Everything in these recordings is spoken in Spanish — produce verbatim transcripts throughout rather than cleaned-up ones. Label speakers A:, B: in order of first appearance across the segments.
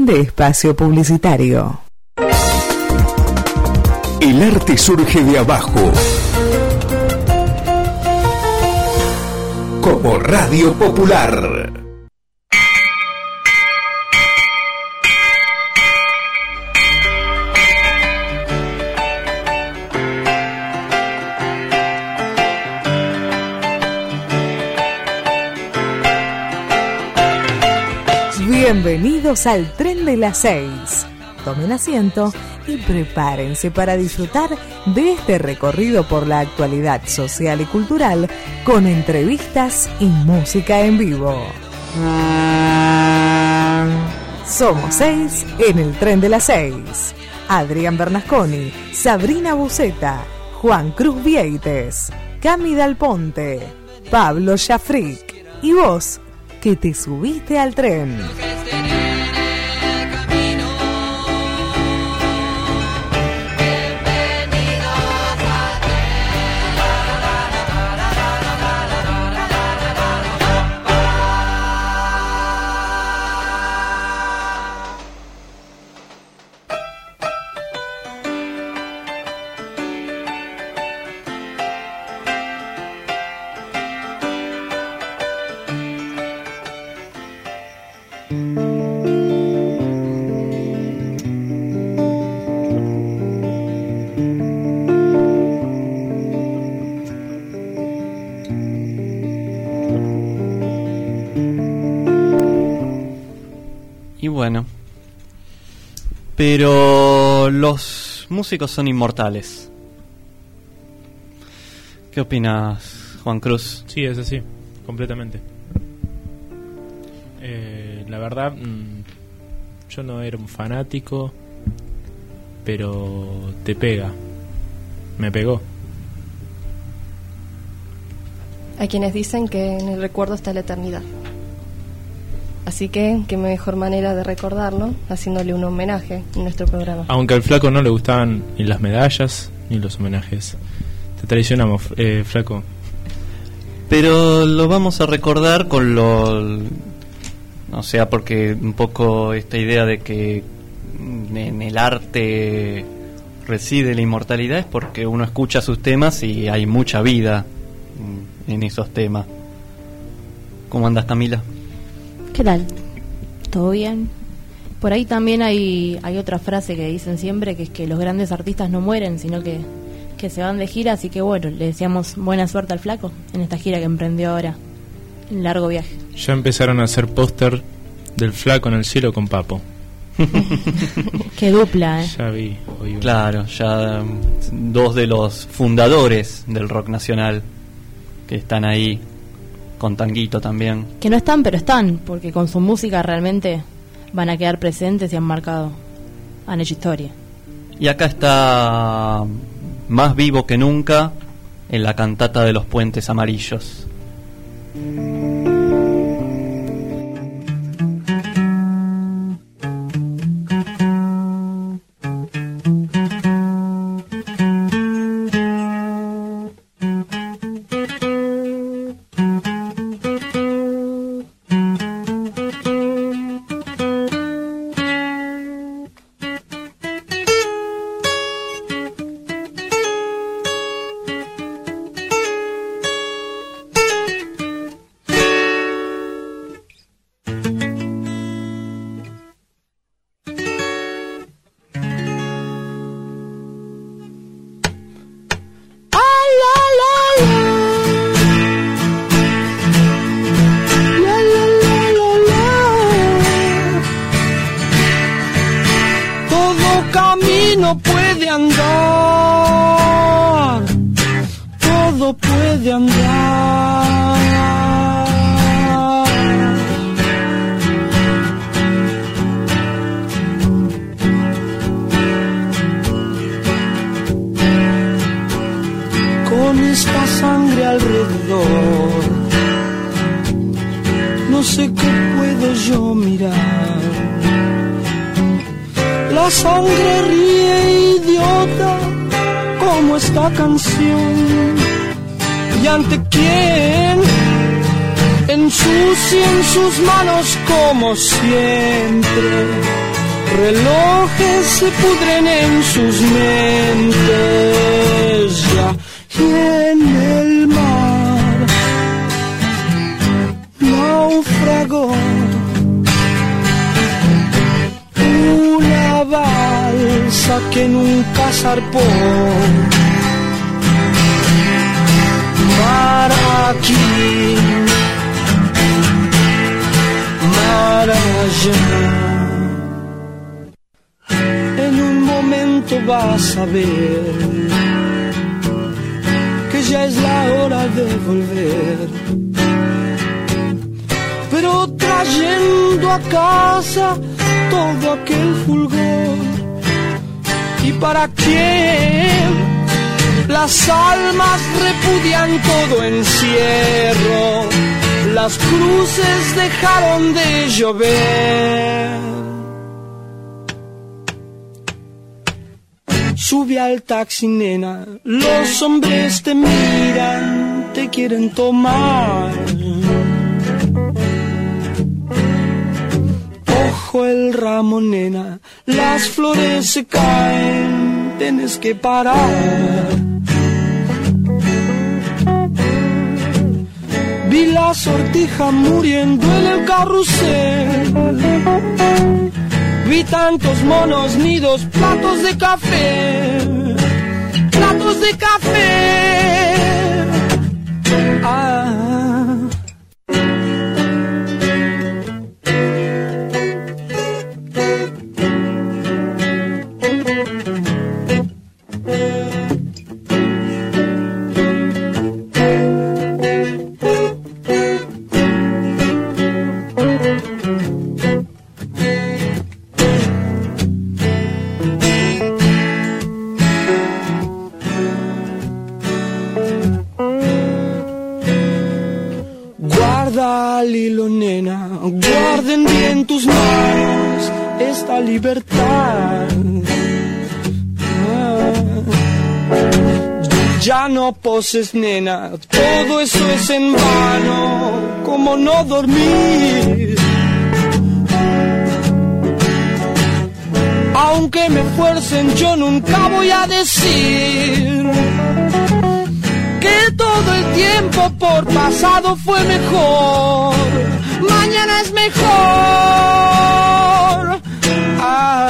A: Fin de espacio publicitario.
B: El arte surge de abajo. Como Radio Popular.
A: Bienvenidos al Tren de las Seis. Tomen asiento y prepárense para disfrutar de este recorrido por la actualidad social y cultural con entrevistas y música en vivo. Somos seis en el Tren de las Seis. Adrián Bernasconi, Sabrina Buceta, Juan Cruz Vieites, Cami Dal Ponte, Pablo Shafrik y vos que te subiste al tren.
C: Bueno, pero los músicos son inmortales. ¿Qué opinas, Juan Cruz?
D: Sí, es así, completamente. Eh, la verdad, mmm, yo no era un fanático, pero te pega, me pegó.
E: Hay quienes dicen que en el recuerdo está la eternidad. Así que, qué mejor manera de recordarlo, haciéndole un homenaje en nuestro programa.
D: Aunque al Flaco no le gustaban ni las medallas ni los homenajes. Te traicionamos, eh, Flaco.
C: Pero lo vamos a recordar con lo... O sea, porque un poco esta idea de que en el arte reside la inmortalidad es porque uno escucha sus temas y hay mucha vida en esos temas. ¿Cómo andas, Camila?
F: ¿Qué tal? ¿Todo bien? Por ahí también hay hay otra frase que dicen siempre, que es que los grandes artistas no mueren, sino que, que se van de gira, así que bueno, le deseamos buena suerte al Flaco en esta gira que emprendió ahora, un largo viaje.
D: Ya empezaron a hacer póster del Flaco en el cielo con Papo.
F: Qué dupla, ¿eh?
D: Ya vi. Hoy
C: claro, ya um, dos de los fundadores del rock nacional que están ahí. Con Tanguito también.
F: Que no están, pero están, porque con su música realmente van a quedar presentes y han marcado, han hecho historia.
C: Y acá está más vivo que nunca en la cantata de los Puentes Amarillos.
G: Siempre relojes se pudren en sus mentes ya, y en el mar naufragó una balsa que nunca zarpó. Mar aquí, mar allá. En un momento vas a ver que ya es la hora de volver, pero trayendo a casa todo aquel fulgor. ¿Y para quién? Las almas repudian todo encierro, las cruces dejaron de llover. Sube al taxi, nena, los hombres te miran, te quieren tomar. Ojo el ramo, nena, las flores se caen, tienes que parar. Vi la sortija muriendo en el carrusel, vi tantos monos nidos, platos de café, platos de café. Ah. Guarden bien tus manos esta libertad. Ah, ya no poses, nena, todo eso es en vano, como no dormir. Aunque me fuercen, yo nunca voy a decir que todo el tiempo por pasado fue mejor. Mañana es mejor. Ah.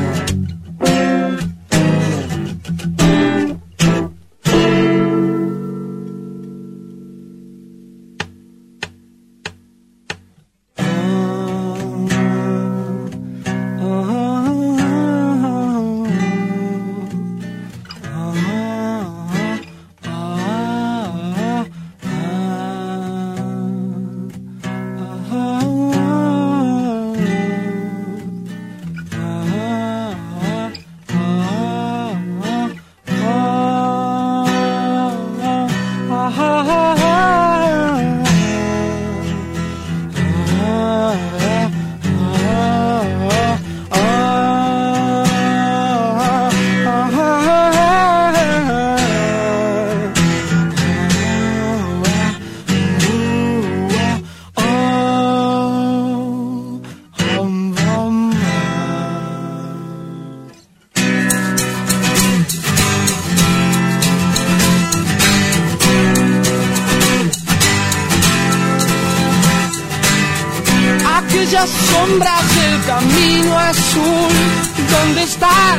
G: Sombras del camino azul, ¿dónde están?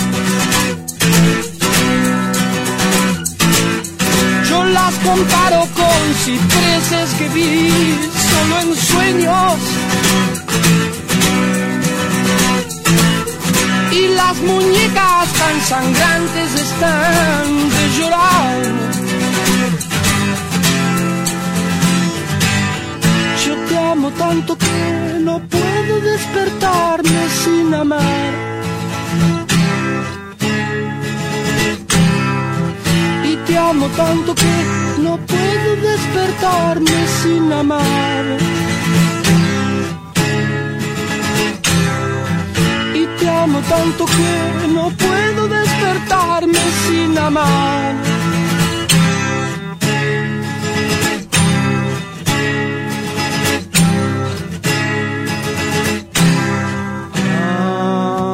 G: Yo las comparo con cipreses que vi solo en sueños, y las muñecas tan sangrantes están de llorar. Yo te amo tanto que no puedo despertarme sin amar. Y te amo tanto que no puedo despertarme sin amar. Y te amo tanto que no puedo despertarme sin amar. Ah.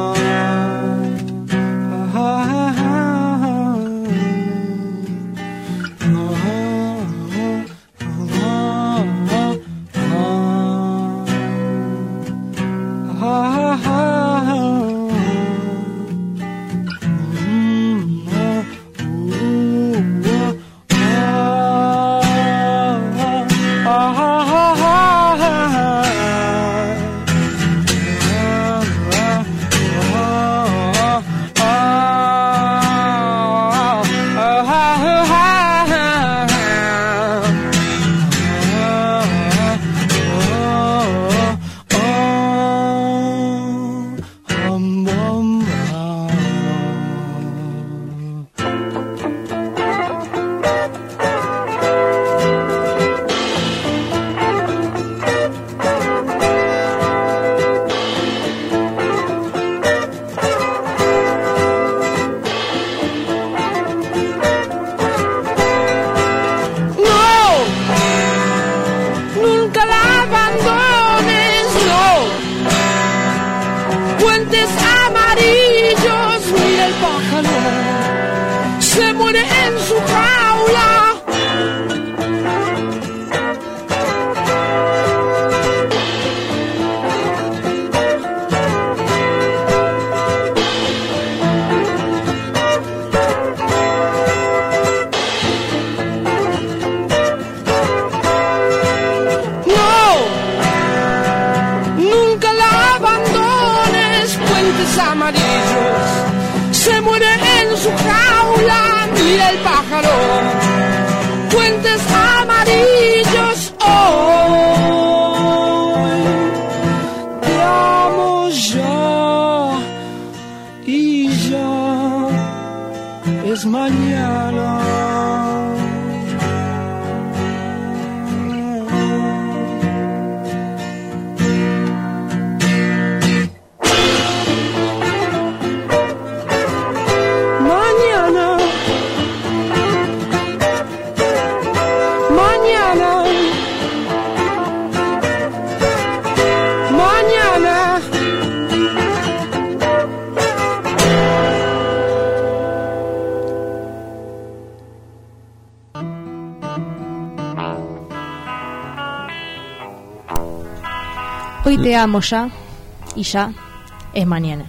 F: Hoy te amo ya y ya es mañana.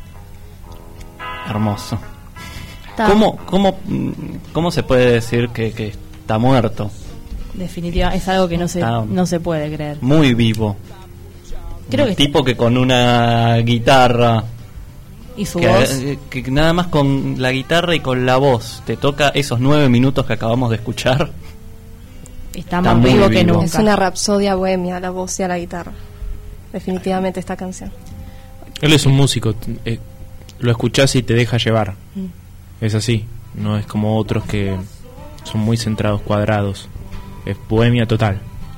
C: Hermoso.
F: Está,
C: ¿Cómo, cómo, ¿Cómo se puede decir que, que está muerto?
F: Definitivamente es algo que no se,
C: Está
F: no se puede creer.
C: Muy vivo.
F: Creo
C: Un
F: que
C: tipo que con una guitarra
F: y su
C: que,
F: voz
C: que nada más con la guitarra y con la voz te toca esos nueve minutos que acabamos de escuchar.
F: está
C: está
F: más
C: muy
F: vivo que
C: vivo.
F: nunca.
E: Es una rapsodia bohemia, la voz y a la guitarra. Definitivamente esta canción.
D: Él es un músico, eh, lo escuchás y te deja llevar.
E: Mm.
D: Es así, no es como otros que son muy centrados, cuadrados. Es bohemia total.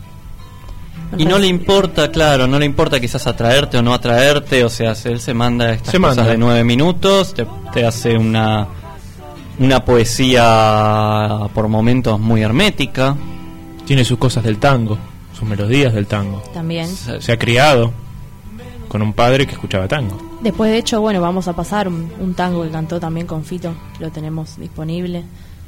C: Y no le importa, claro, no le importa quizás atraerte o no atraerte, o sea, él se manda estas
D: Se
C: cosas
D: manda.
C: de nueve minutos, te, te hace una una poesía por momentos muy hermética.
D: Tiene sus cosas del tango, sus melodías del tango.
F: También.
D: Se ha criado con un padre que escuchaba tango.
F: Después, de hecho, bueno, vamos a pasar un, un tango que cantó también con Fito, lo tenemos disponible.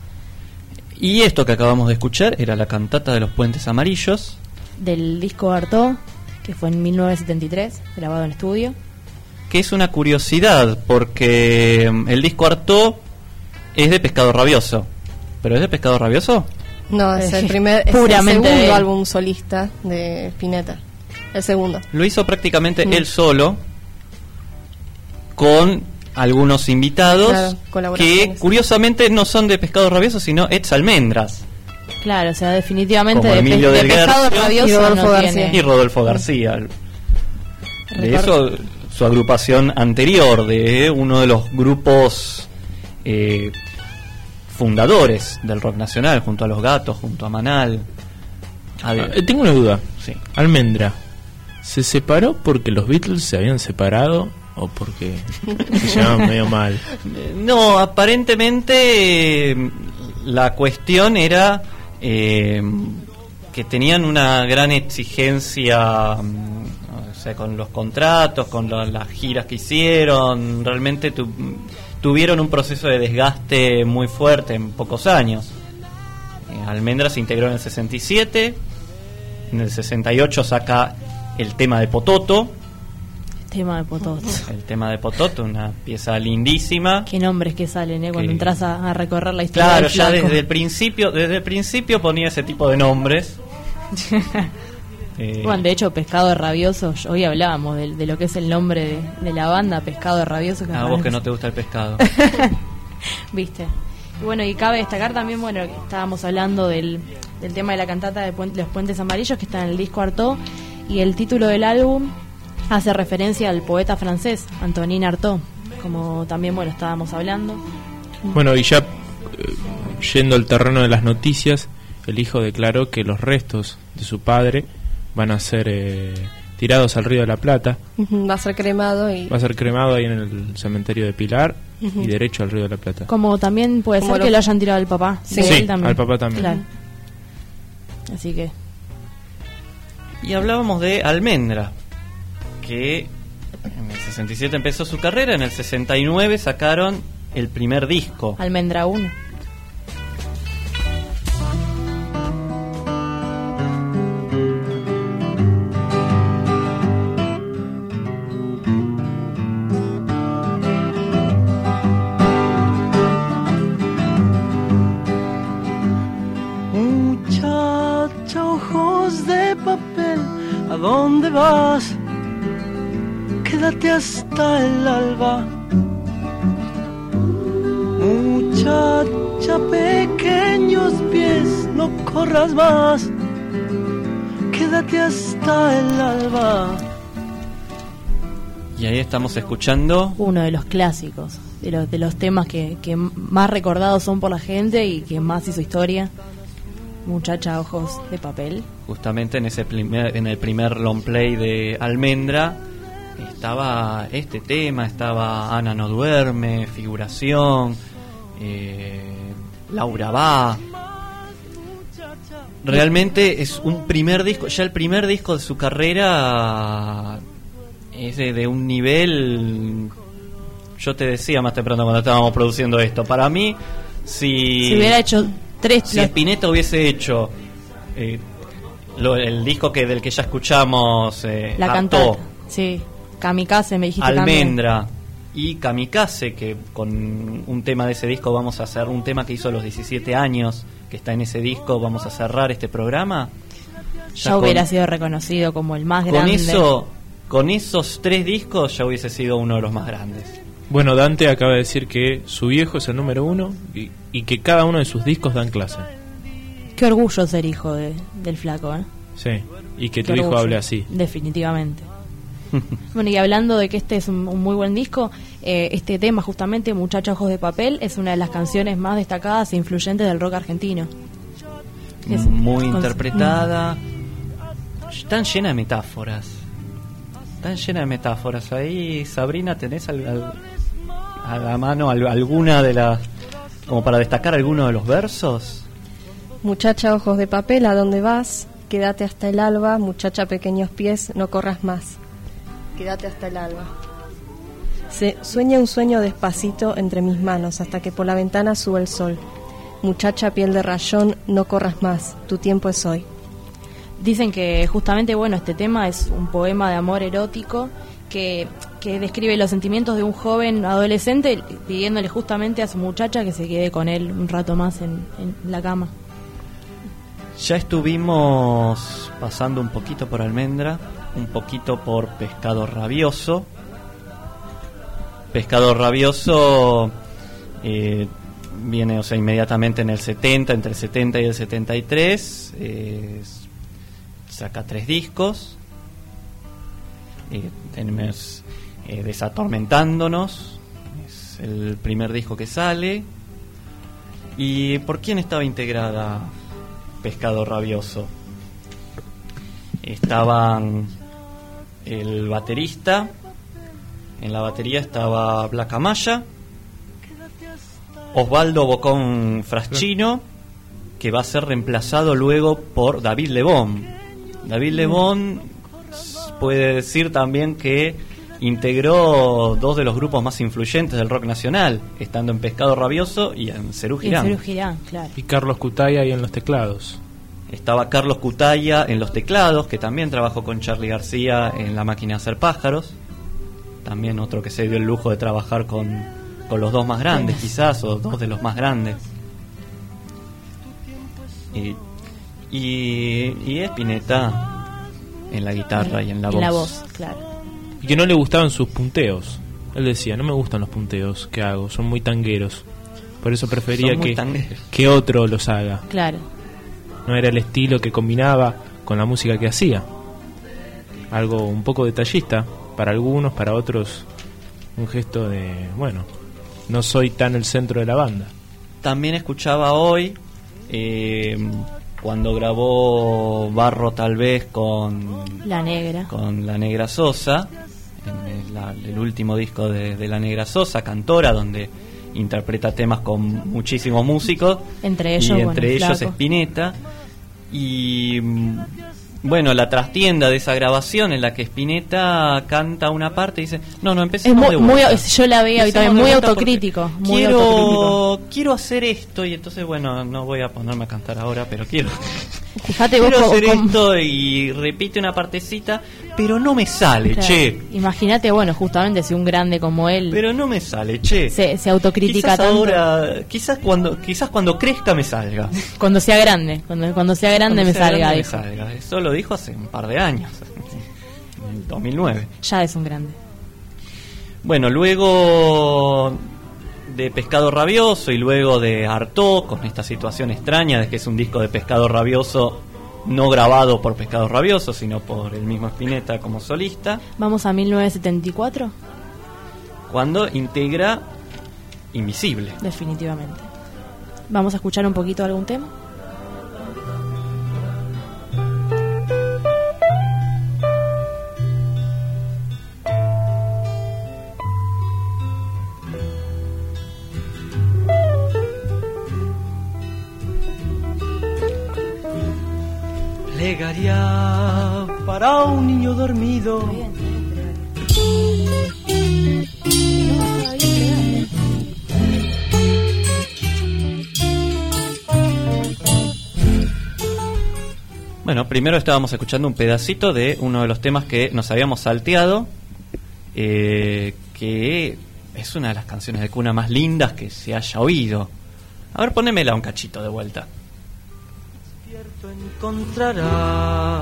C: Y esto que acabamos de escuchar era la cantata de los Puentes Amarillos,
F: Del disco Artaud, que fue en mil novecientos setenta y tres, grabado en estudio.
C: que es una curiosidad porque mm, el disco Artaud es de Pescado Rabioso. ¿Pero es de Pescado Rabioso?
E: No, es el
F: Eh,
E: primer, es
F: puramente
E: el segundo
F: él.
E: álbum solista de Spinetta. El segundo.
C: Lo hizo prácticamente
E: Mm.
C: él solo, con algunos invitados
E: Claro,
C: que
E: colaboraciones.
C: curiosamente no son de Pescado Rabioso, sino Eds Almendras
F: Claro, o sea, definitivamente
C: Como
F: de, pe-
C: Emilio
F: de
C: del
F: pescado
C: Guercio
F: rabioso
E: y Rodolfo
F: no
E: García.
F: tiene.
C: y Rodolfo García. De
F: Recuerdo-
C: eso, su agrupación anterior, de uno de los grupos eh, fundadores del rock nacional, junto a Los Gatos, junto a Manal. A ver,
D: Eh, tengo una duda.
C: sí.
D: Almendra, ¿se separó porque los Beatles se habían separado o porque se llevaban medio mal?
C: Eh, No, aparentemente eh, la cuestión era eh, que tenían una gran exigencia, mm, o sea, con los contratos, con la- las giras que hicieron, realmente tu- tuvieron un proceso de desgaste muy fuerte en pocos años. Eh, Almendra se integró en el sesenta y siete, en el sesenta y ocho saca el tema de Pototo,
F: Tema de Potot.
C: El tema de Potot, una pieza lindísima.
F: Qué nombres que salen, ¿eh? Cuando
C: Que-
F: entras a, a recorrer la historia.
C: Claro,
F: del
C: ya
F: flaco.
C: desde el principio, desde el principio ponía ese tipo de nombres. Eh,
F: Bueno, de hecho, Pescado Rabioso, hoy hablábamos de, de lo que es el nombre de, de la banda, Pescado Rabioso.
C: a vos que no te gusta el pescado.
F: Viste. Y bueno, y cabe destacar también, bueno, que estábamos hablando del, del tema de la cantata de Puente- Los Puentes Amarillos, que está en el disco Artaud, y el título del álbum hace referencia al poeta francés, Antonin Artaud, como también, bueno, estábamos hablando.
D: Bueno, y ya eh, yendo al terreno de las noticias, el hijo declaró que los restos de su padre van a ser eh, tirados al Río de la Plata.
E: Ujú, va a ser cremado y
D: Va a ser cremado ahí en el cementerio de Pilar
E: Ujú.
D: y derecho al Río de la Plata.
F: Como también puede
E: Como
F: ser
E: lo-
F: que lo hayan tirado al papá.
E: Sí.
F: de
D: Sí,
F: él también.
D: al papá también.
F: Claro. Así que,
C: Y hablábamos de Almendra, que en el sesenta y siete empezó su carrera, en el sesenta y nueve sacaron el primer disco.
F: Almendra uno.
G: Muchacha, ojos de papel, ¿a dónde vas? Quédate hasta el alba. Muchacha, pequeños pies, no corras más. Quédate hasta el alba.
C: Y ahí estamos escuchando
F: Uno de los clásicos, de los, de los temas que, que más recordados son por la gente y que más hizo historia. Muchacha, ojos de papel.
C: justamente en ese primer, en el primer long play de Almendra. Estaba este tema, estaba Ana no duerme, Figuración, eh, Laura va. Realmente es un primer disco, ya el primer disco de su carrera es de, de un nivel. Yo te decía más temprano cuando estábamos produciendo esto, para mí si,
F: Si hubiera hecho tres...
C: si Spinetta hubiese hecho eh, lo- el disco que del que ya escuchamos, eh,
F: la
C: Artaud,
F: cantata. Sí. Kamikaze, me dijiste también.
C: Almendra y Kamikaze, que con un tema de ese disco vamos a hacer un tema que hizo a los diecisiete años, que está en ese disco, vamos a cerrar este programa.
F: Ya,
C: con-
F: hubiera sido reconocido como el más
C: con
F: grande.
C: eso, con esos tres discos ya hubiese sido uno de los más grandes.
D: Bueno, Dante acaba de decir que su viejo es el número uno y, y que cada uno de sus discos dan clase.
F: Qué orgullo ser hijo de, del flaco, ¿eh?
D: Sí, y que
F: Qué
D: tu hijo
F: orgullo.
D: hable así.
F: Definitivamente. Bueno, y hablando de que este es un, un muy buen disco, eh, este tema justamente, Muchacha Ojos de Papel, es una de las canciones más destacadas e influyentes del rock argentino. Es-
C: Muy
F: con-
C: interpretada, tan llena de metáforas, tan llena de metáforas. Ahí, Sabrina, ¿tenés al- al- a la mano al- alguna de las, como para destacar alguno de los versos?
E: Muchacha, ojos de papel, ¿a dónde vas? Quédate hasta el alba. Muchacha, pequeños pies, no corras más. Quédate hasta el alba. Se sueña un sueño despacito entre mis manos hasta que por la ventana sube el sol. Muchacha, piel de rayón, no corras más. Tu tiempo es hoy.
F: Dicen que justamente, bueno, este tema es un poema de amor erótico que, que describe los sentimientos de un joven adolescente pidiéndole justamente a su muchacha que se quede con él un rato más en, en la cama.
C: Ya estuvimos pasando un poquito por Almendra, un poquito por Pescado Rabioso. Pescado Rabioso eh, viene, o sea, inmediatamente en el setenta, entre el setenta y el setenta y tres, eh, saca tres discos. Eh, tenemos eh, Desatormentándonos, es el primer disco que sale. ¿Y por quién estaba integrada Pescado Rabioso? Estaban el baterista, en la batería estaba Black Amaya, Osvaldo Bocón Fraschino, que va a ser reemplazado luego por David Lebón. David Lebón puede decir también que integró dos de los grupos más influyentes del rock nacional, estando en Pescado Rabioso y en Serú
F: Y
C: Girán.
F: Serú Girán, claro.
D: Y Carlos Cutaya ahí en los teclados.
C: Estaba Carlos Cutaya en los teclados, que también trabajó con Charly García en La Máquina de Hacer Pájaros. también otro que se dio el lujo de trabajar con, con los dos más grandes, quizás, o dos de los más grandes. Y, y, y Spinetta en la guitarra y en la voz.
F: En la voz, claro.
D: Y que no le gustaban sus punteos. Él decía, no me gustan los punteos que hago, son muy tangueros. Por eso prefería que, que otro los haga.
F: Claro.
D: No era el estilo que combinaba con la música que hacía. Algo un poco detallista para algunos, para otros un gesto de, bueno, no soy tan el centro de la banda.
C: También escuchaba hoy, eh, cuando grabó Barro tal vez con
F: La Negra,
C: con La Negra Sosa, en el, la, el último disco de, de La Negra Sosa, Cantora, donde interpreta temas con muchísimos músicos,
F: entre ellos,
C: y entre
F: bueno,
C: ellos
F: Flaco.
C: Spinetta. Y bueno, la trastienda de esa grabación en la que Spinetta canta una parte y dice, no, no, empecemos
F: es muy,
C: de vuelta.
F: muy, yo la veo y también muy autocrítico, muy
C: quiero,
F: autocrítico.
C: Quiero hacer esto, y entonces, bueno, no voy a ponerme a cantar ahora, pero quiero
F: Fíjate vos
C: quiero
F: cómo,
C: hacer
F: cómo...
C: esto, y repite una partecita, pero no me sale,
F: Claro.
C: che.
F: Imagínate, bueno, justamente si un grande como él
C: Pero no me sale, che.
F: se, se autocritica
C: Quizás
F: tanto.
C: ahora, quizás cuando, quizás cuando crezca me salga.
F: Cuando sea grande, cuando, cuando sea grande
C: Cuando
F: me
C: sea
F: salga,
C: grande me
F: dijo.
C: salga. Eso lo dijo hace un par de años, en el dos mil nueve.
F: Ya es un grande.
C: Bueno, luego de Pescado Rabioso y luego de Artaud, con esta situación extraña de que es un disco de Pescado Rabioso no grabado por Pescado Rabioso, sino por el mismo Spinetta como solista,
F: Vamos a mil novecientos setenta y cuatro,
C: cuando integra Invisible.
F: definitivamente. Vamos a escuchar un poquito de algún tema.
G: Plegaria para un niño dormido.
C: Bueno, primero estábamos escuchando un pedacito de uno de los temas que nos habíamos salteado, eh, que es una de las canciones de cuna más lindas que se haya oído. A ver, ponémela un cachito de vuelta.
G: Encontrará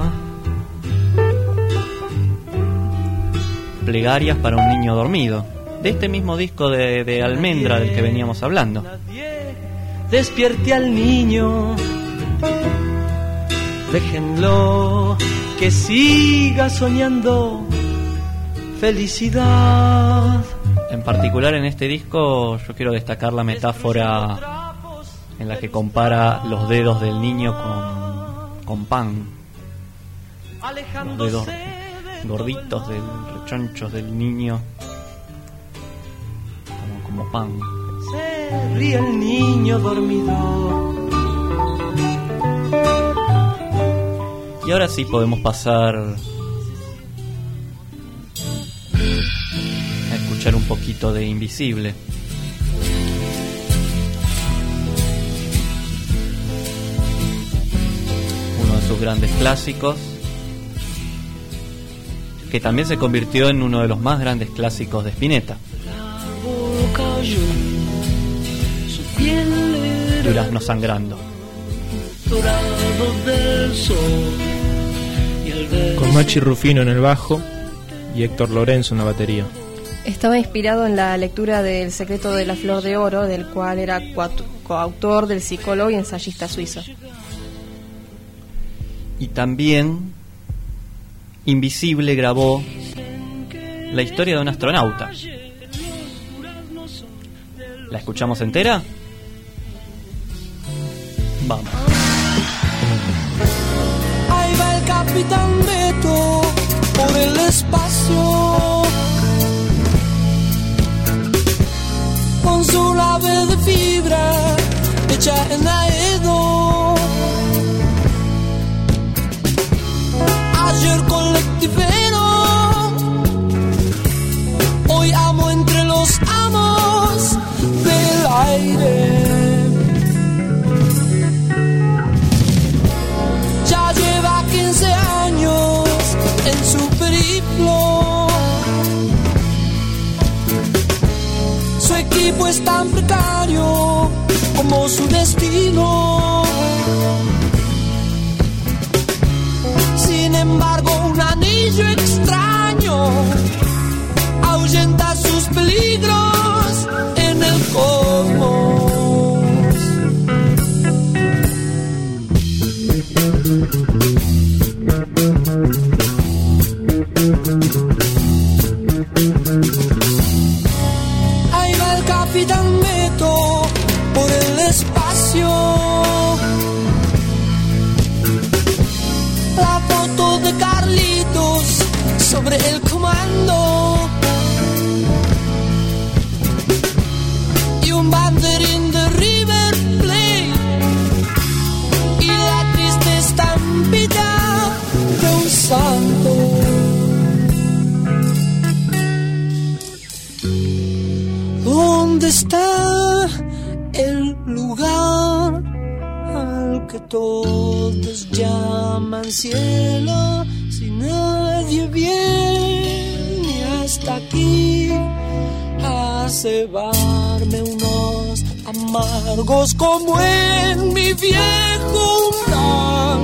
C: Plegarias para un niño dormido, de este mismo disco de, de Almendra del que veníamos hablando.
G: Nadie despierte al niño, déjenlo que siga soñando felicidad.
C: En particular en este disco yo quiero destacar la metáfora en la que compara los dedos del niño con, con pan. Los dedos gorditos, del rechonchos del niño, como, como pan.
G: Se ríe el niño dormido.
C: Y ahora sí podemos pasar a escuchar un poquito de Invisible. Uno de sus grandes clásicos, que también se convirtió en uno de los más grandes clásicos de Spinetta. Durazno sangrando.
D: Con Machi Rufino en el bajo y Héctor Lorenzo en la batería.
E: Estaba inspirado en la lectura del Secreto de la Flor de Oro, del cual era coautor coautor del psicólogo y ensayista suizo.
C: Y también Invisible grabó la historia de un astronauta. ¿La escuchamos entera? Vamos.
G: Ahí va el capitán Beto por el espacio, con su nave de fibra hecha en Aedo. Ayer colectivero, hoy amo entre los amos del aire. Ya lleva quince años en su periplo, tipo es tan precario como su destino. Sin embargo, un anillo extraño ahuyenta sus peligros en el cosmos. Ahí va el Capitán Beto por el espacio. La foto de Carlitos sobre el comando y un banderín de River Plate y la triste estampita de un santo. ¿Dónde está el lugar al que todos llaman cielo? Si nadie viene hasta aquí a cebarme unos amargos como en mi viejo umbral,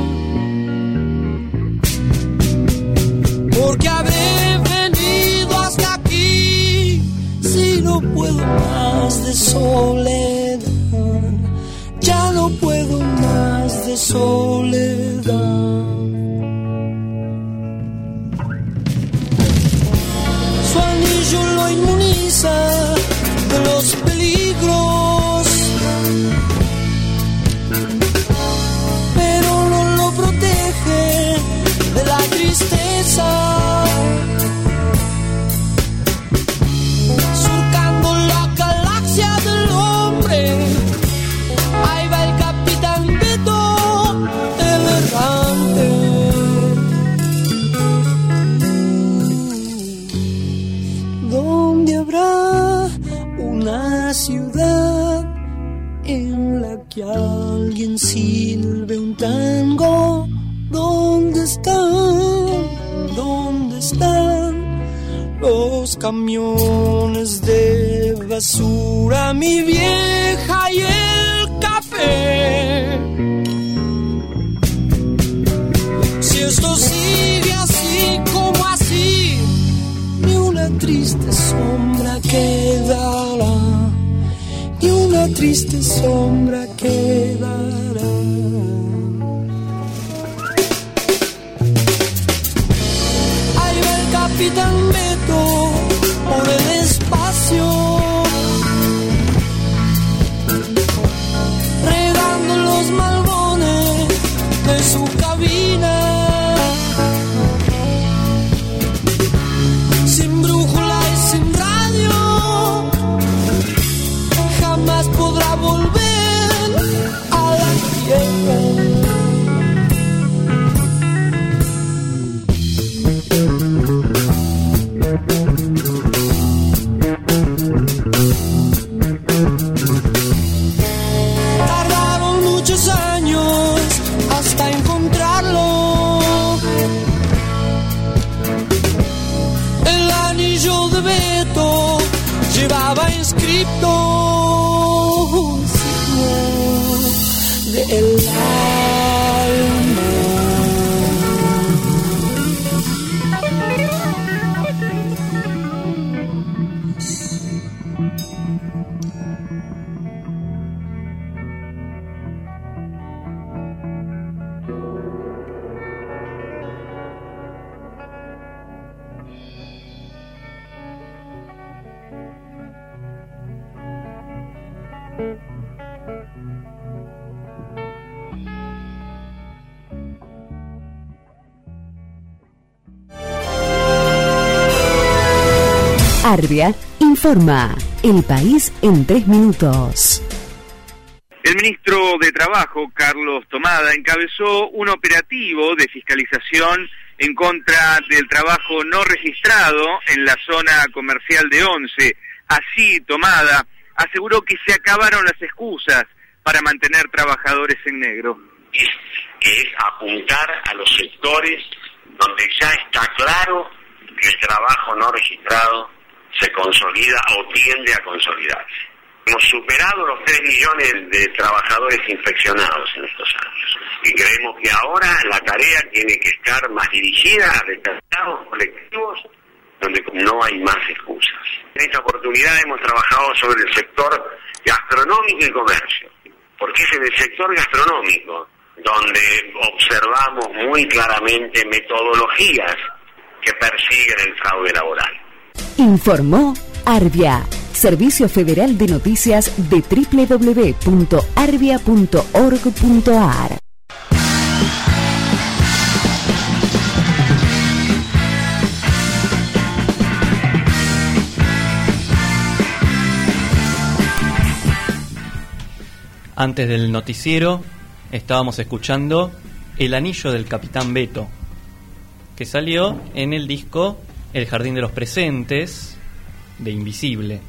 G: porque habré venido hasta aquí si no puedo más de soledad. Ya no puedo más de soledad. Su anillo lo inmuniza de los peligros, pero no lo protege de la tristeza. Surcando la galaxia del hombre, ahí va el Capitán Beto, el errante. ¿Dónde habrá una ciudad en la que alguien silbe un tango? ¿Dónde están? ¿Dónde están los camiones de basura, mi vieja y el café? Si esto sigue así como así, ni una triste sombra quedará, ni una triste sombra quedará. Ahí va el Capitán Beto por el espacio, regando los malbones de su cabina. Sin brújula y sin radio, jamás podrá volver a la tierra. Tardaron muchos años hasta encontrarlo. El anillo de Beto llevaba inscrito un signo del alma.
H: Arbia informa. El país en tres minutos.
I: El ministro de Trabajo, Carlos Tomada, encabezó un operativo de fiscalización en contra del trabajo no registrado en la zona comercial de Once. Así, Tomada aseguró que se acabaron las excusas para mantener trabajadores en negro.
J: Es, es apuntar a los sectores donde ya está claro que el trabajo no registrado se consolida o tiende a consolidarse. Hemos superado los tres millones de trabajadores infeccionados en estos años y creemos que ahora la tarea tiene que estar más dirigida a determinados colectivos donde no hay más excusas. En esta oportunidad hemos trabajado sobre el sector gastronómico y comercio, porque es en el sector gastronómico donde observamos muy claramente metodologías que persiguen el fraude laboral.
H: Informó Arbia, Servicio Federal de Noticias de doble u doble u doble u punto arbia punto org punto a r.
C: Antes del noticiero estábamos escuchando El anillo del Capitán Beto, que salió en el disco El Jardín de los Presentes de Invisible.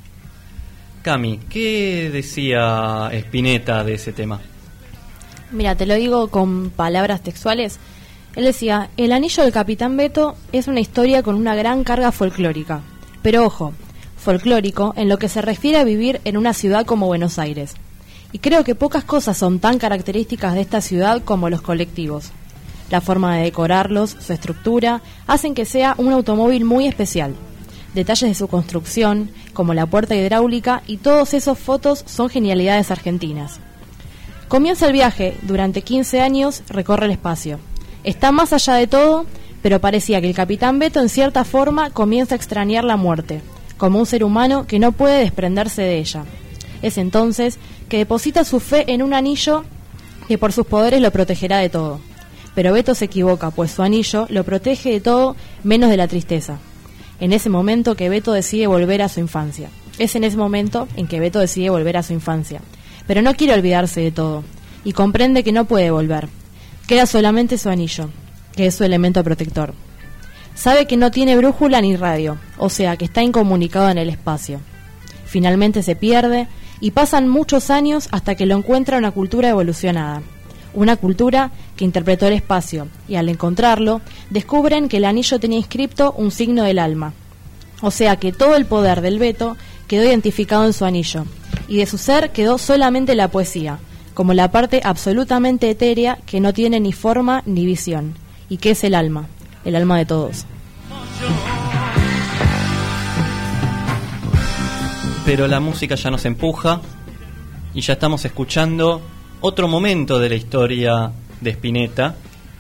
C: Cami, ¿qué decía Spinetta de ese tema?
F: Mira, te lo digo con palabras textuales. Él decía: El anillo del Capitán Beto es una historia con una gran carga folclórica. Pero ojo, folclórico en lo que se refiere a vivir en una ciudad como Buenos Aires. Y creo que pocas cosas son tan características de esta ciudad como los colectivos. La forma de decorarlos, su estructura, hacen que sea un automóvil muy especial. Detalles de su construcción, como la puerta hidráulica, y todos esos fotos son genialidades argentinas. Comienza el viaje, durante quince años recorre el espacio. Está más allá de todo, pero parecía que el Capitán Beto en cierta forma comienza a extrañar la muerte, como un ser humano que no puede desprenderse de ella. Es entonces que deposita su fe en un anillo que por sus poderes lo protegerá de todo. Pero Beto se equivoca, pues su anillo lo protege de todo menos de la tristeza. En ese momento que Beto decide volver a su infancia. Es en ese momento en que Beto decide volver a su infancia. Pero no quiere olvidarse de todo, y comprende que no puede volver. Queda solamente su anillo, que es su elemento protector. Sabe que no tiene brújula ni radio, o sea que está incomunicado en el espacio. Finalmente se pierde, y pasan muchos años hasta que lo encuentra una cultura evolucionada. Una cultura que interpretó el espacio, y al encontrarlo, descubren que el anillo tenía inscripto un signo del alma. O sea que todo el poder del Beto quedó identificado en su anillo, y de su ser quedó solamente la poesía, como la parte absolutamente etérea que no tiene ni forma ni visión, y que es el alma, el alma de todos.
C: Pero la música ya nos empuja y ya estamos escuchando otro momento de la historia de Spinetta.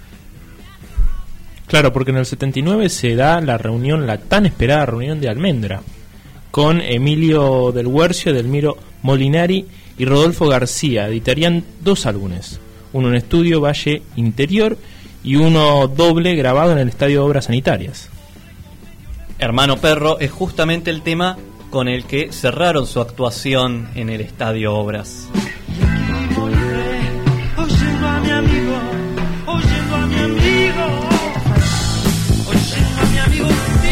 D: Claro, porque en el setenta y nueve se da la reunión, la tan esperada reunión de Almendra, con Emilio del Huercio, Edelmiro Molinari y Rodolfo García. Editarían dos álbumes, uno en estudio Valle Interior y uno doble grabado en el Estadio de Obras Sanitarias.
C: Hermano Perro es justamente el tema con el que cerraron su actuación en el Estadio Obras.
G: Oyendo a mi amigo, oyendo a mi amigo, oyendo a mi amigo.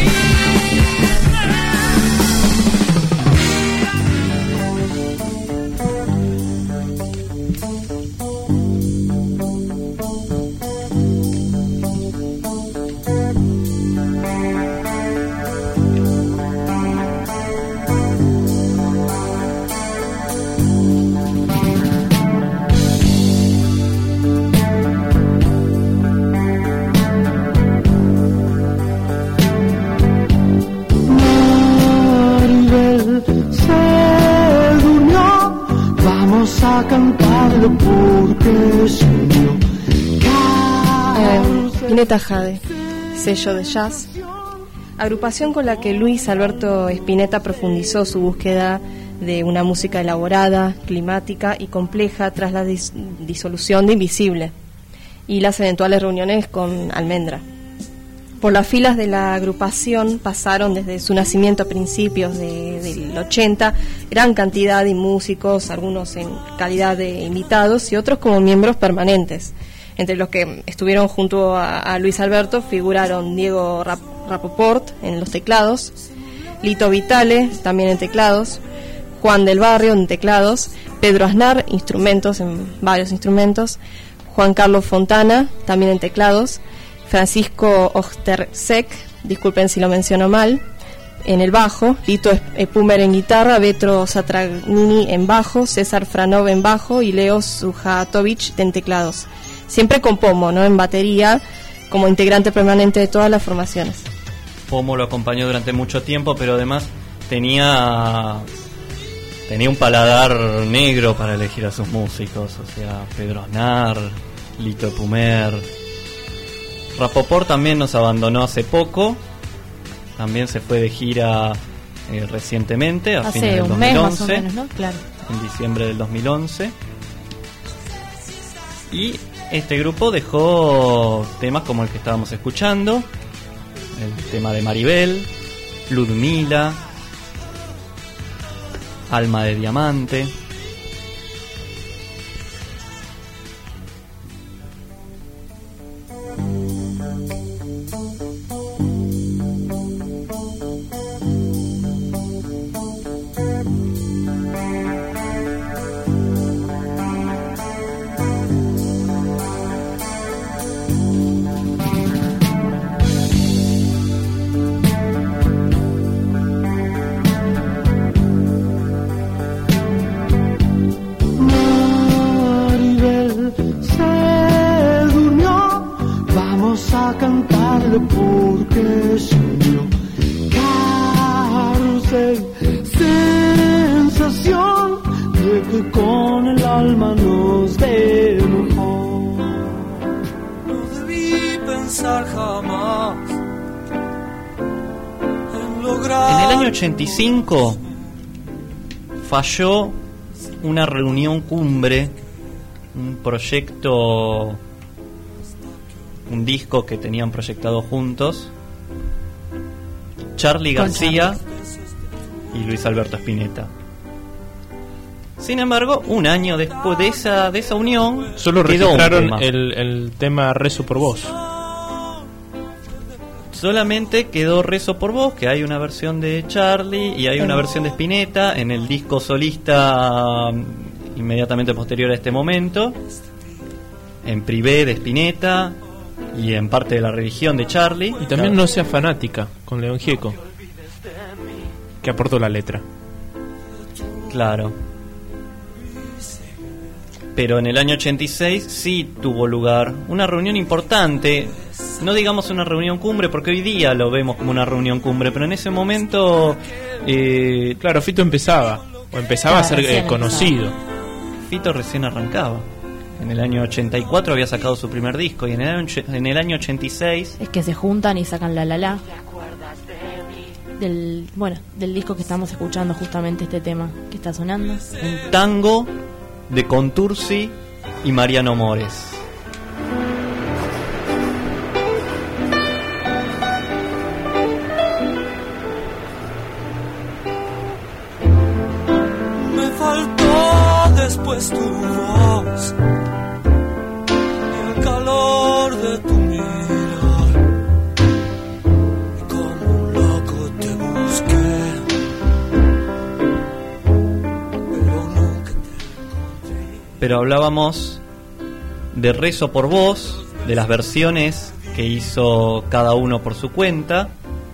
G: A cantarlo porque soñó.
E: Eh, Spinetta Jade, sello de jazz, agrupación con la que Luis Alberto Spinetta profundizó su búsqueda de una música elaborada, climática y compleja tras la dis- disolución de Invisible y las eventuales reuniones con Almendra. Por las filas de la agrupación pasaron desde su nacimiento a principios de, del ochenta gran cantidad de músicos, algunos en calidad de invitados y otros como miembros permanentes. Entre los que estuvieron junto a, a Luis Alberto figuraron Diego Rap, Rapoport en los teclados, Lito Vitale también en teclados, Juan del Barrio en teclados, Pedro Aznar instrumentos en varios instrumentos, Juan Carlos Fontana también en teclados, Francisco Ostersek, disculpen si lo menciono mal, en el bajo, Lito Spumer en guitarra, Vetro Satragnini en bajo, César Franov en bajo y Leo Sujatovic en teclados. Siempre con Pomo, ¿no?, en batería, como integrante permanente de todas las formaciones.
C: Pomo lo acompañó durante mucho tiempo, pero además tenía tenía un paladar negro para elegir a sus músicos, o sea, Pedro Aznar, Lito Spumer. Rapoport también nos abandonó hace poco, también se fue de gira eh, recientemente, a
F: hace
C: fines del
F: un
C: dos mil once,
F: mes más o menos, ¿no? Claro.
C: En diciembre del dos mil once. Y este grupo dejó temas como el que estábamos escuchando, el tema de Maribel, Ludmila, Alma de Diamante.
G: Porque soñó carrusel, sensación de que con el alma nos ve mejor. No debí pensar jamás en lograr.
C: En el año ochenta y cinco falló una reunión cumbre, un proyecto, un disco que tenían proyectado juntos, Charly García y Luis Alberto Spinetta. Sin embargo, un año después de esa de esa unión,
D: solo
C: quedó
D: registraron
C: un tema.
D: El, el tema Rezo por Vos.
C: Solamente quedó Rezo por Vos, que hay una versión de Charly y hay una versión de Spinetta en el disco solista inmediatamente posterior a este momento, en Privé de Spinetta y en Parte de la Religión de Charly.
D: Y también No Seas Fanática, con León Gieco, que aportó la letra.
C: Claro. Pero en el año ochenta y seis sí tuvo lugar una reunión importante, no digamos una reunión cumbre, porque hoy día lo vemos como una reunión cumbre, pero en ese momento... Eh,
D: claro, Fito empezaba, o empezaba claro, a ser eh, conocido.
C: Empezaba. Fito recién arrancaba. En el año ochenta y cuatro había sacado su primer disco y en el año, en el año ochenta y seis...
F: Es que se juntan y sacan La La La. Del, bueno, del disco que estamos escuchando, justamente este tema que está sonando.
C: Un tango de Contursi y Mariano Mores.
G: Me faltó después tu voz, el calor de tu mirar, y como un loco te busqué, pero nunca te encontré.
C: Pero hablábamos de Rezo por Vos, de las versiones que hizo cada uno por su cuenta,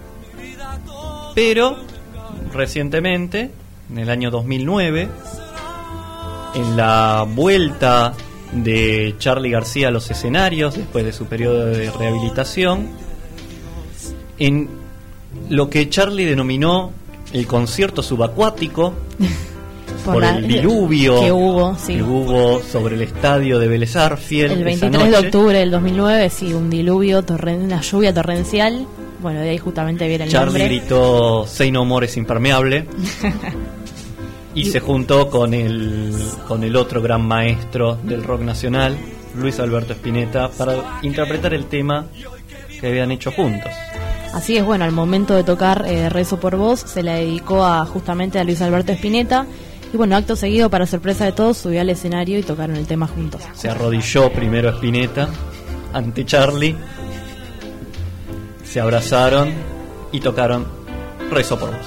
C: pero recientemente, en el año dos mil nueve, en la vuelta de Charly García a los escenarios después de su periodo de rehabilitación, en lo que Charly denominó el concierto subacuático por, por la, el diluvio
F: que hubo, sí.
C: que hubo sobre el estadio de Vélez Arfiel
F: el veintitrés de octubre del dos mil nueve, sí, un diluvio, torren, una lluvia torrencial. Bueno, de ahí justamente viene el
C: Charly
F: nombre.
C: Charly gritó "Say no more es impermeable" y se juntó con el con el otro gran maestro del rock nacional, Luis Alberto Spinetta, para interpretar el tema que habían hecho juntos.
F: Así es, bueno, al momento de tocar eh, Rezo por Vos se la dedicó a justamente a Luis Alberto Spinetta. Y bueno, acto seguido, para sorpresa de todos, subió al escenario y tocaron el tema juntos.
C: Se arrodilló primero Spinetta ante Charly, se abrazaron y tocaron Rezo por Vos.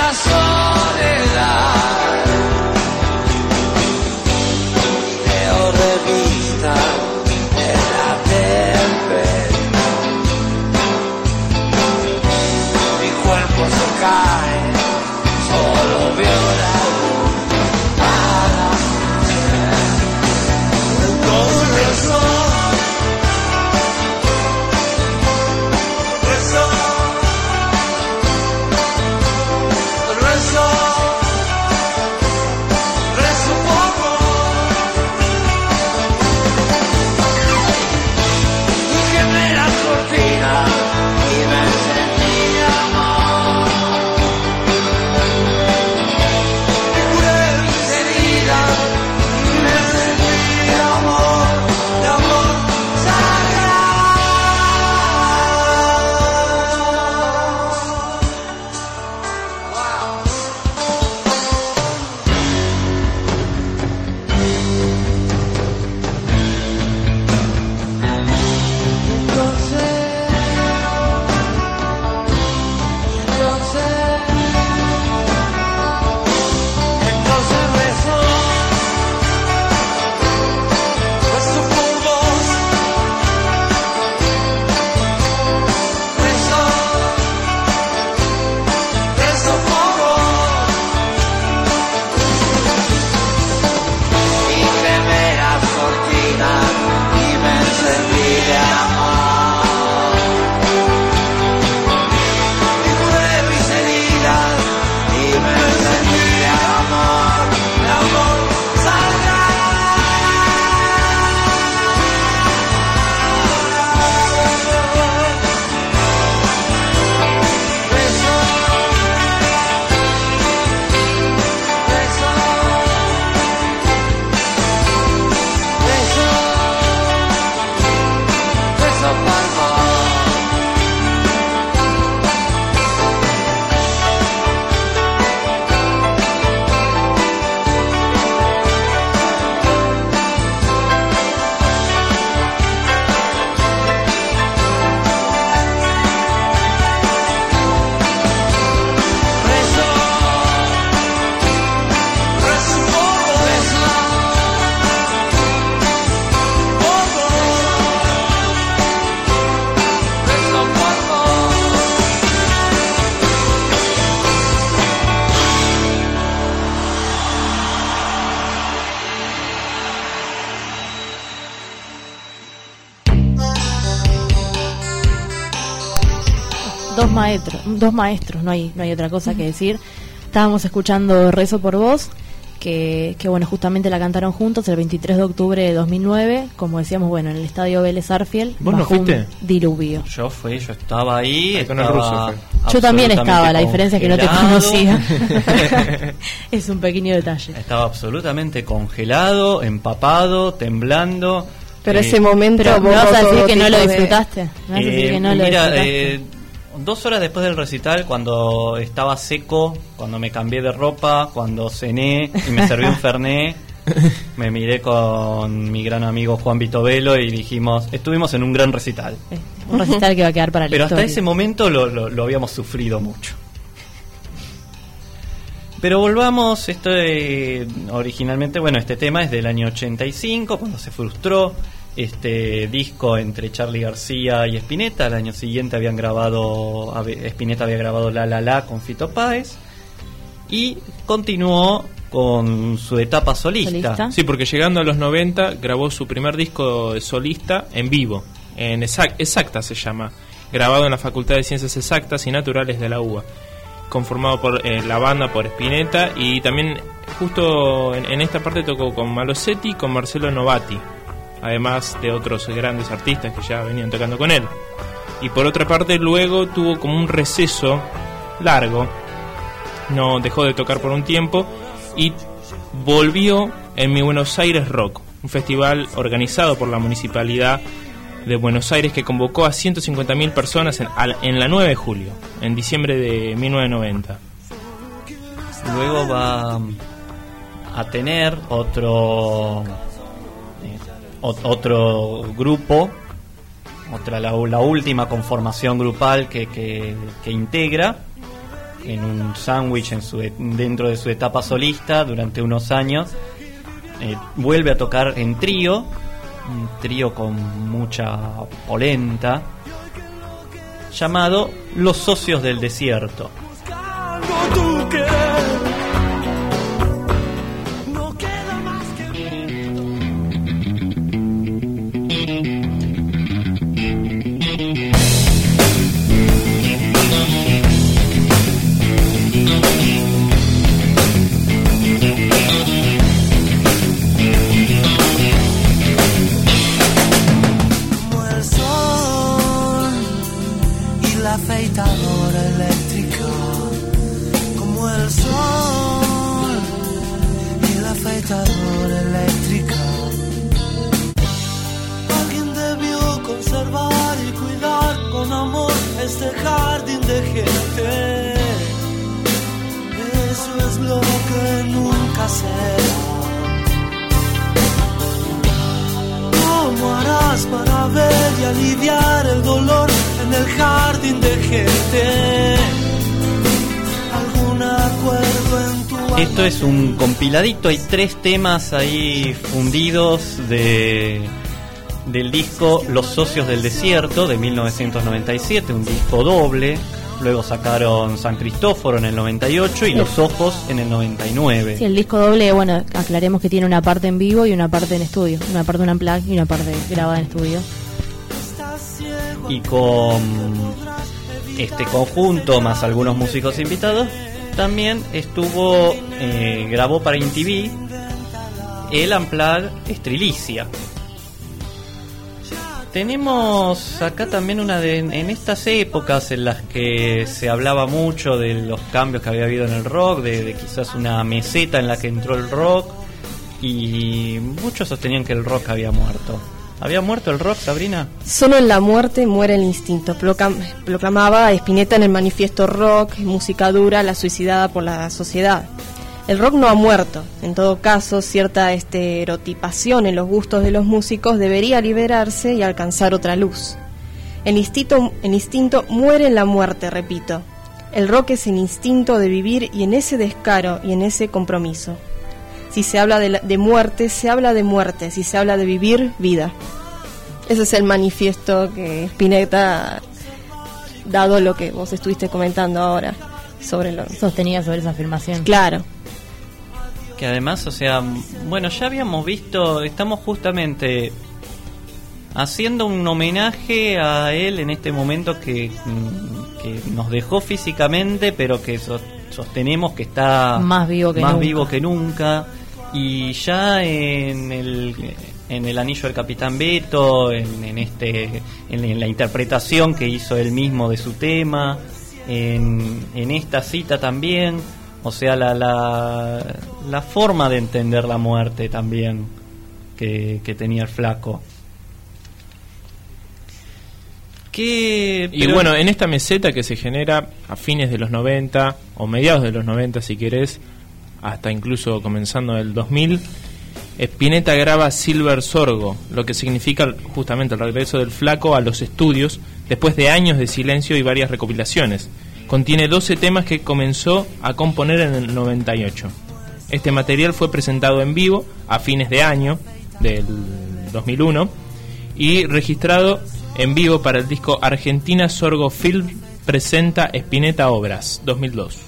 G: la soledad. Leo revista en la tempestad. Mi cuerpo se cae, solo veo la luz. Entonces rezo, rezo, rezo, rezo poco. Y quemé las cortinas y me sentí amor. Y curé mis heridas y me sentí amor, de amor entonces, rezo, rezo por vos, rezo, rezo por vos, y quemé las cortinas y me encendí de amor, y curé mis heridas y me encendí de amor, de amor
F: Dos maestros, dos maestros, no hay, no hay otra cosa que decir. Estábamos escuchando Rezo por Vos, que, que bueno, justamente la cantaron juntos el veintitrés de octubre de dos mil nueve, como decíamos, bueno, en el estadio Vélez Arfiel.
D: ¿Vos no
F: bajo un
D: fuiste?
F: diluvio.
C: Yo fui, yo estaba ahí.
D: Ahí con el
C: estaba
D: ruso
F: Yo también
C: absolutamente
F: estaba, la diferencia es que no te
C: congelado.
F: conocía. Es un pequeño detalle.
C: Estaba absolutamente congelado, empapado, temblando.
E: Pero
C: Eh,
E: ese momento
F: Pero me
E: borró
F: vas a decir
E: todo
F: que no
E: tipo
F: lo
E: de-
F: disfrutaste. Me vas a decir
C: Eh,
F: que no lo
C: mira,
F: disfrutaste.
C: eh, dos horas después del recital, cuando estaba seco, cuando me cambié de ropa, cuando cené y me serví un fernet, me miré con mi gran amigo Juan Vitovelo y dijimos, estuvimos en un gran recital.
F: Eh, un recital que va a quedar para la
C: Pero hasta
F: historia.
C: ese momento lo, lo, lo habíamos sufrido mucho. Pero volvamos, esto de, originalmente, bueno, este tema es del año ochenta y cinco, cuando se frustró este disco entre Charly García y Spinetta. Al año siguiente habían grabado, Spinetta había grabado La La La con Fito Páez y continuó con su etapa solista.
F: ¿Solista?
D: Sí, porque llegando a los noventa grabó su primer disco de solista en vivo, en Exact, Exacta se llama, grabado en la Facultad de Ciencias Exactas y Naturales de la U B A, conformado por eh, la banda, por Spinetta, y también justo en, en esta parte tocó con Malosetti y con Marcelo Novati, además de otros grandes artistas que ya venían tocando con él. Y por otra parte luego tuvo como un receso largo, no dejó de tocar por un tiempo y volvió en Mi Buenos Aires Rock, un festival organizado por la Municipalidad de Buenos Aires que convocó a ciento cincuenta mil personas en, al, en la nueve de julio, en diciembre de mil novecientos noventa.
C: Luego va a tener otro eh, o- otro grupo, otra la, la última conformación grupal que, que, que integra, en un sándwich en su, dentro de su etapa solista durante unos años. Eh, vuelve a tocar en trío, un trío con mucha polenta, llamado Los Socios del Desierto.
K: Afeitadora eléctrica, como el sol y la afeitadora eléctrica. Alguien debió conservar y cuidar con amor este jardín de gente. Eso es lo que nunca será. ¿Cómo harás para ver y aliviar el dolor en el jardín de gente? ¿Algún acuerdo en tu...
C: Esto es un compiladito, hay tres temas ahí fundidos de del disco Los Socios del Desierto de mil novecientos noventa y siete, un disco doble. Luego sacaron San Cristóforo en el noventa y ocho y Los Ojos en el noventa y nueve.
F: Sí, el disco doble, bueno, aclaremos que tiene una parte en vivo y una parte en estudio. Una parte de un unplugged y una parte grabada en estudio.
C: Y con este conjunto, más algunos músicos invitados, también estuvo, eh, grabó para M T V el unplugged Estrilicia. Tenemos acá también una de, en estas épocas en las que se hablaba mucho de los cambios que había habido en el rock, de, de quizás una meseta en la que entró el rock, y muchos sostenían que el rock había muerto. ¿Había muerto el rock, Sabrina?
E: Solo en la muerte muere el instinto, Proclam- proclamaba Spinetta en el manifiesto Rock, música dura, la suicidada por la sociedad. El rock no ha muerto. En todo caso, cierta estereotipación en los gustos de los músicos debería liberarse y alcanzar otra luz. El instinto, el instinto muere en la muerte, repito. El rock es el instinto de vivir, y en ese descaro y en ese compromiso. Si se habla de, la, de muerte, se habla de muerte. Si se habla de vivir, vida. Ese es el manifiesto que Spinetta, dado lo que vos estuviste comentando ahora, sobre lo...
F: sostenía sobre esa afirmación.
E: Claro.
C: Que además, o sea, bueno, ya habíamos visto, estamos justamente haciendo un homenaje a él en este momento que, que nos dejó físicamente, pero que so, sostenemos que está
F: más vivo que
C: más
F: nunca.
C: vivo que nunca. Y ya en el en el Anillo del Capitán Beto, en, en este en, en la interpretación que hizo él mismo de su tema, en, en esta cita también. O sea, la, la la forma de entender la muerte también que, que tenía el flaco. Que,
D: y bueno, en esta meseta que se genera a fines de los noventa, o mediados de los noventa si querés, hasta incluso comenzando el dos mil, Spinetta graba Silver Sorgo, lo que significa justamente el regreso del flaco a los estudios después de años de silencio y varias recopilaciones. Contiene doce temas que comenzó a componer en el noventa y ocho. Este material fue presentado en vivo a fines de año del dos mil uno y registrado en vivo para el disco Argentina Sorgo Film presenta Spinetta Obras dos mil dos.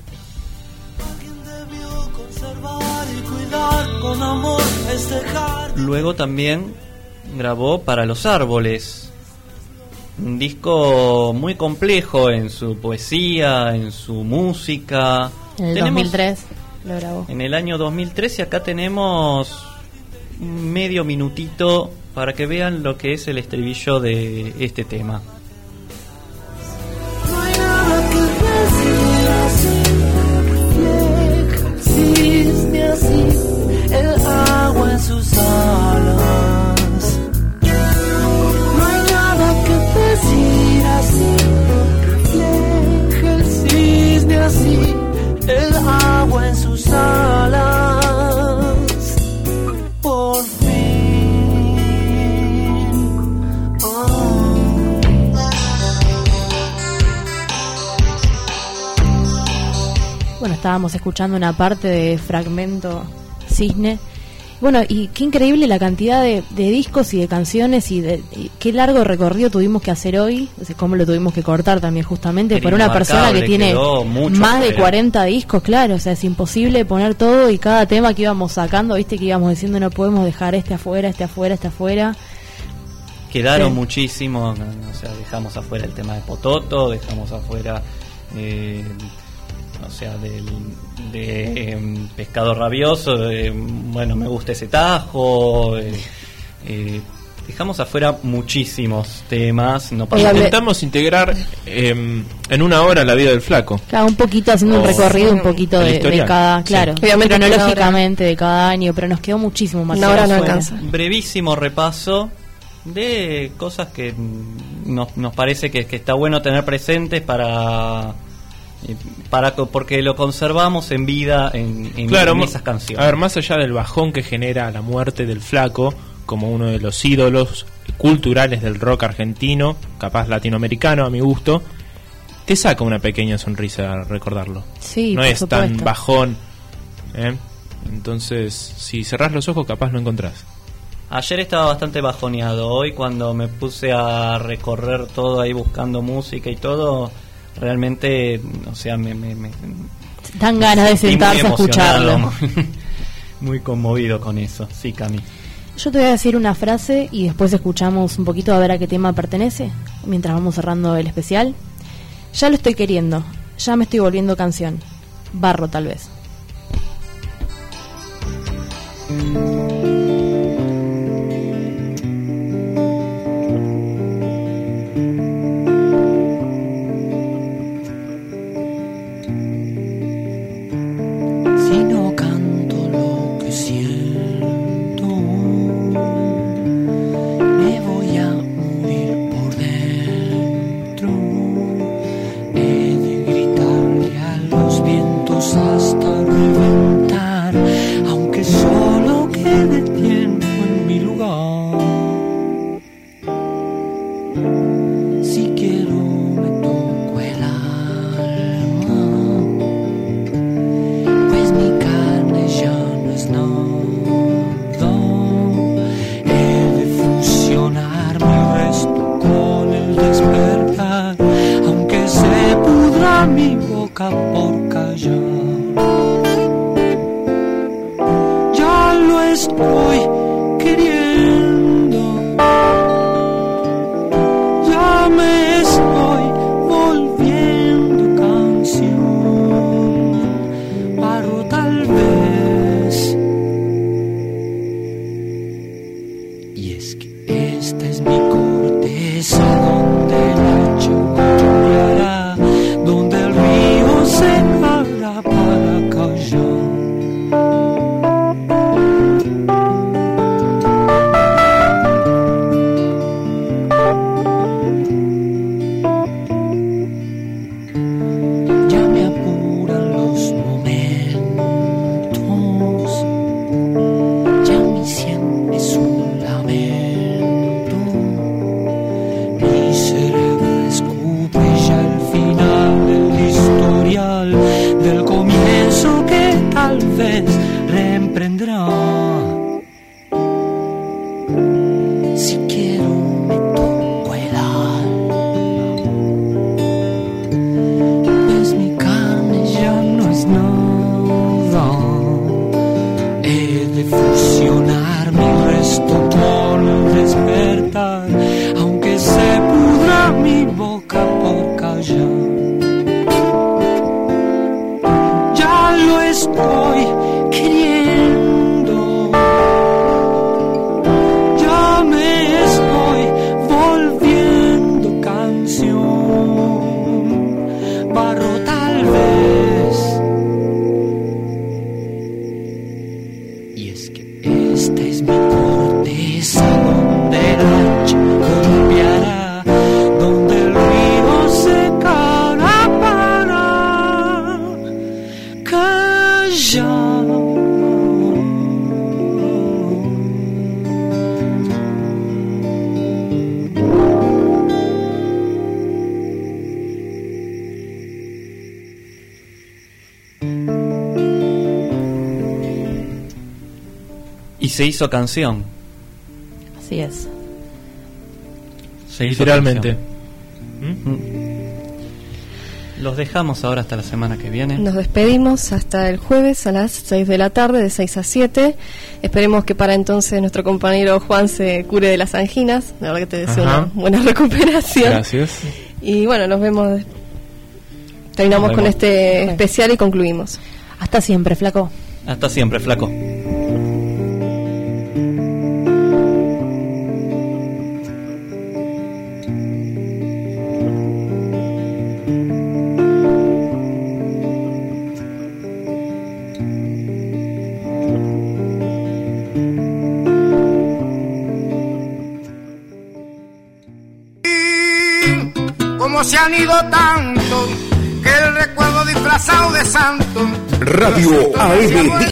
C: Luego también grabó Para los Árboles, un disco muy complejo en su poesía, en su música.
F: En el
C: tenemos,
F: dos mil tres lo grabó.
C: En el año dos mil tres, y acá tenemos medio minutito para que vean lo que es el estribillo de este tema.
K: No hay nada que decir así, existe así el agua en sus alas. No hay nada que decir así, refleja el cisne así, el agua en sus alas. Por fin, oh.
F: Bueno, estábamos escuchando una parte de Fragmento Cisne. Bueno, y qué increíble la cantidad de, de discos y de canciones y, de, y qué largo recorrido tuvimos que hacer hoy, o sea, cómo lo tuvimos que cortar también justamente por una persona que tiene más de cuarenta discos, claro, o sea, es imposible poner todo y cada tema que íbamos sacando, viste que íbamos diciendo no podemos dejar este afuera, este afuera, este afuera.
C: Quedaron
F: sí.
C: muchísimos, o sea, dejamos afuera el tema de Pototo, dejamos afuera... Eh, o sea, del, de eh, Pescado Rabioso, de, bueno, me gusta ese tajo, eh, eh, dejamos afuera muchísimos temas. No
D: intentamos integrar eh, en una hora la vida del flaco.
F: Claro, un poquito haciendo oh, un recorrido un poquito de, de cada, claro,
E: sí. Obviamente
F: cronológicamente de cada año, pero nos quedó muchísimo más.
E: Una hora no alcanza.
C: Brevísimo repaso de cosas que nos, nos parece que, que está bueno tener presentes para... para porque lo conservamos en vida en, en,
D: claro,
C: en esas canciones.
D: A ver, más allá del bajón que genera la muerte del flaco como uno de los ídolos culturales del rock argentino, capaz latinoamericano a mi gusto, te saca una pequeña sonrisa recordarlo.
F: Sí,
D: no es
F: supuesto.
D: tan bajón, ¿eh? Entonces, si cerrás los ojos, capaz lo encontrás.
C: Ayer estaba bastante bajoneado. Hoy, cuando me puse a recorrer todo ahí buscando música y todo, realmente, o sea, me, me, me
F: dan ganas de sentarse a escucharlo.
C: Muy conmovido con eso. Sí, Cami.
F: Yo te voy a decir una frase y después escuchamos un poquito a ver a qué tema pertenece, mientras vamos cerrando el especial. Ya lo estoy queriendo, ya me estoy volviendo canción. Barro, tal vez.
C: Y se hizo canción.
F: Así es.
C: Se hizo
D: Literalmente.
C: canción. ¿Mm? Los dejamos ahora hasta la semana que viene.
E: Nos despedimos hasta el jueves a las seis de la tarde, de seis a siete. Esperemos que para entonces nuestro compañero Juan se cure de las anginas. La verdad que te deseo
D: Ajá.
E: una buena recuperación.
D: Gracias.
E: Y bueno, nos vemos. Terminamos
D: Nos
E: con
D: vemos.
E: este especial y concluimos.
F: Hasta siempre, flaco.
C: Hasta siempre, flaco.
L: Como se han ido tanto, que el recuerdo disfrazado de santo.
B: Radio A M